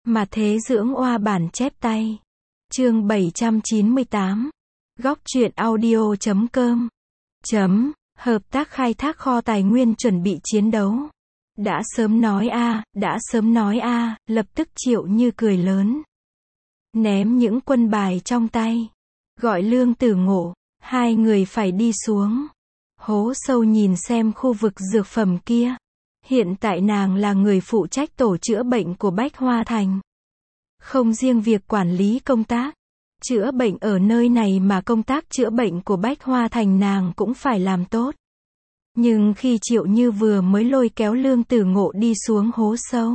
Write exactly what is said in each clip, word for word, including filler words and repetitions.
Mà thế dưỡng oa bản chép tay. Chương bảy trăm chín mươi tám. Góc truyện audio chấm com. Chấm. Hợp tác khai thác kho tài nguyên chuẩn bị chiến đấu. Đã sớm nói a, đã sớm nói a, lập tức Triệu Như cười lớn. Ném những quân bài trong tay. Gọi Lương Tử Ngộ, hai người phải đi xuống. Hố sâu nhìn xem khu vực dược phẩm kia. Hiện tại nàng là người phụ trách tổ chữa bệnh của Bách Hoa Thành. Không riêng việc quản lý công tác, chữa bệnh ở nơi này mà công tác chữa bệnh của Bách Hoa Thành nàng cũng phải làm tốt. Nhưng khi Triệu Như vừa mới lôi kéo Lương Tử Ngộ đi xuống hố sâu,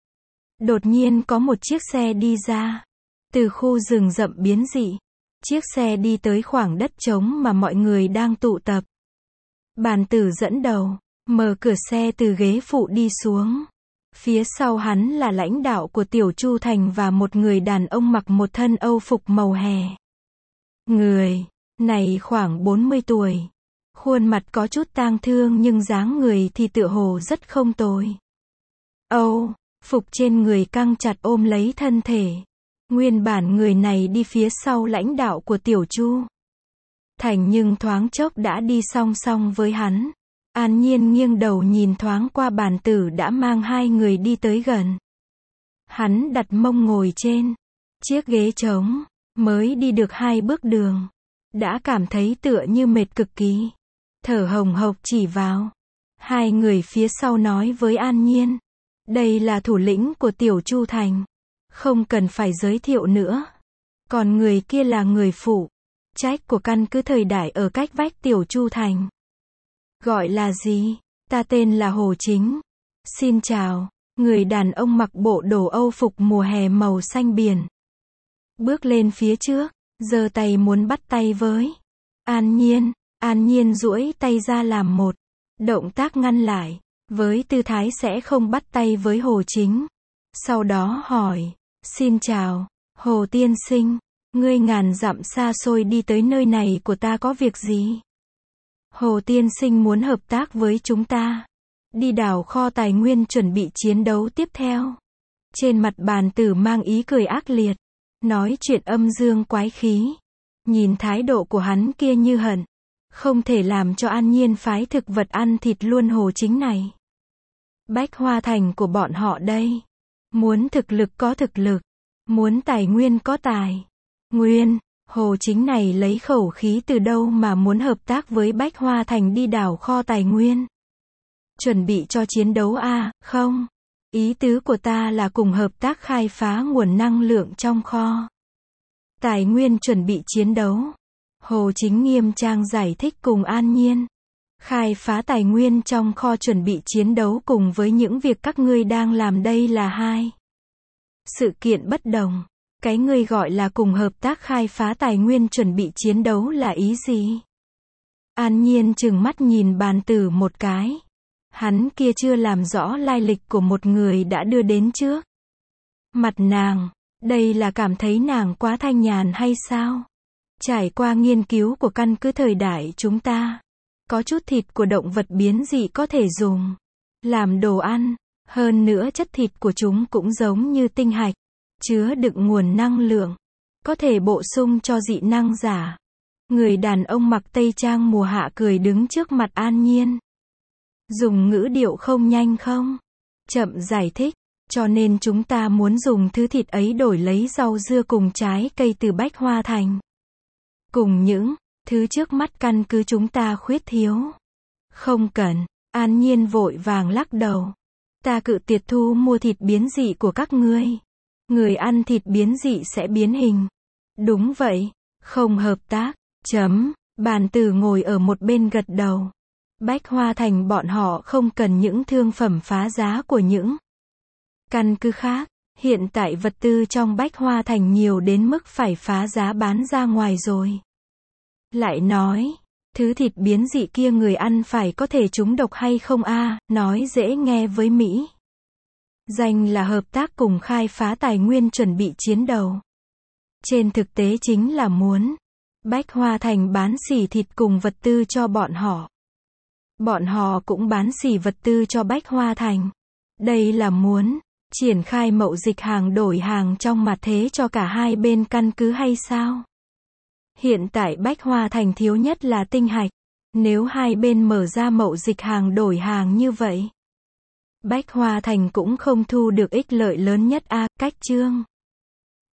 đột nhiên có một chiếc xe đi ra. Từ khu rừng rậm biến dị, chiếc xe đi tới khoảng đất trống mà mọi người đang tụ tập. Bàn Tử dẫn đầu, mở cửa xe từ ghế phụ đi xuống. Phía sau hắn là lãnh đạo của Tiểu Chu Thành và một người đàn ông mặc một thân âu phục màu hè. Người này khoảng bốn mươi tuổi. Khuôn mặt có chút tang thương nhưng dáng người thì tựa hồ rất không tồi. Âu phục trên người căng chặt ôm lấy thân thể. Nguyên bản người này đi phía sau lãnh đạo của Tiểu Chu Thành nhưng thoáng chốc đã đi song song với hắn. An Nhiên nghiêng đầu nhìn thoáng qua Bàn Tử đã mang hai người đi tới gần. Hắn đặt mông ngồi trên chiếc ghế trống, mới đi được hai bước đường, đã cảm thấy tựa như mệt cực kỳ. Thở hồng hộc chỉ vào hai người phía sau nói với An Nhiên. Đây là thủ lĩnh của Tiểu Chu Thành. Không cần phải giới thiệu nữa. Còn người kia là người phụ trách của căn cứ thời đại ở cách vách Tiểu Chu Thành. Gọi là gì? Ta tên là Hồ Chính. Xin chào. Người đàn ông mặc bộ đồ âu phục mùa hè màu xanh biển. Bước lên phía trước, giơ tay muốn bắt tay với An Nhiên. An Nhiên duỗi tay ra làm một động tác ngăn lại, với tư thái sẽ không bắt tay với Hồ Chính. Sau đó hỏi, xin chào, Hồ tiên sinh, ngươi ngàn dặm xa xôi đi tới nơi này của ta có việc gì? Hồ tiên sinh muốn hợp tác với chúng ta, đi đào kho tài nguyên chuẩn bị chiến đấu tiếp theo. Trên mặt Bàn Tử mang ý cười ác liệt, nói chuyện âm dương quái khí. Nhìn thái độ của hắn kia như hận, không thể làm cho An Nhiên phái thực vật ăn thịt luôn Hồ Chính này. Bách Hoa Thành của bọn họ đây, muốn thực lực có thực lực, muốn tài nguyên có tài nguyên. Hồ Chính này lấy khẩu khí từ đâu mà muốn hợp tác với Bách Hoa Thành đi đào kho tài nguyên? Chuẩn bị cho chiến đấu à? Không. Ý tứ của ta là cùng hợp tác khai phá nguồn năng lượng trong kho tài nguyên chuẩn bị chiến đấu. Hồ Chính nghiêm trang giải thích cùng An Nhiên. Khai phá tài nguyên trong kho chuẩn bị chiến đấu cùng với những việc các ngươi đang làm đây là hai sự kiện bất đồng. Cái ngươi gọi là cùng hợp tác khai phá tài nguyên chuẩn bị chiến đấu là ý gì? An Nhiên trừng mắt nhìn Bàn Tử một cái. Hắn kia chưa làm rõ lai lịch của một người đã đưa đến trước mặt nàng. Đây là cảm thấy nàng quá thanh nhàn hay sao? Trải qua nghiên cứu của căn cứ thời đại chúng ta, có chút thịt của động vật biến dị có thể dùng làm đồ ăn. Hơn nữa chất thịt của chúng cũng giống như tinh hạch, chứa đựng nguồn năng lượng, có thể bổ sung cho dị năng giả. Người đàn ông mặc tây trang mùa hạ cười đứng trước mặt An Nhiên. Dùng ngữ điệu không nhanh không chậm giải thích. Cho nên chúng ta muốn dùng thứ thịt ấy đổi lấy rau dưa cùng trái cây từ Bách Hoa Thành. Cùng những thứ trước mắt căn cứ chúng ta khuyết thiếu. Không cần. An Nhiên vội vàng lắc đầu. Ta cự tuyệt thu mua thịt biến dị của các ngươi. Người ăn thịt biến dị sẽ biến hình. Đúng vậy. Không hợp tác. Chấm. Bàn Tử ngồi ở một bên gật đầu. Bách Hoa Thành bọn họ không cần những thương phẩm phá giá của những căn cứ khác. Hiện tại vật tư trong Bách Hoa Thành nhiều đến mức phải phá giá bán ra ngoài rồi. Lại nói, thứ thịt biến dị kia người ăn phải có thể trúng độc hay không a? À, nói dễ nghe với Mỹ. Danh là hợp tác cùng khai phá tài nguyên chuẩn bị chiến đấu. Trên thực tế chính là muốn Bách Hoa Thành bán xỉ thịt cùng vật tư cho bọn họ. Bọn họ cũng bán xỉ vật tư cho Bách Hoa Thành. Đây là muốn Triển khai mậu dịch hàng đổi hàng trong mặt thế cho cả hai bên căn cứ hay sao? Hiện tại Bách Hoa Thành thiếu nhất là tinh hạch. Nếu hai bên mở ra mậu dịch hàng đổi hàng như vậy, Bách Hoa Thành cũng không thu được ích lợi lớn nhất a. Cách chương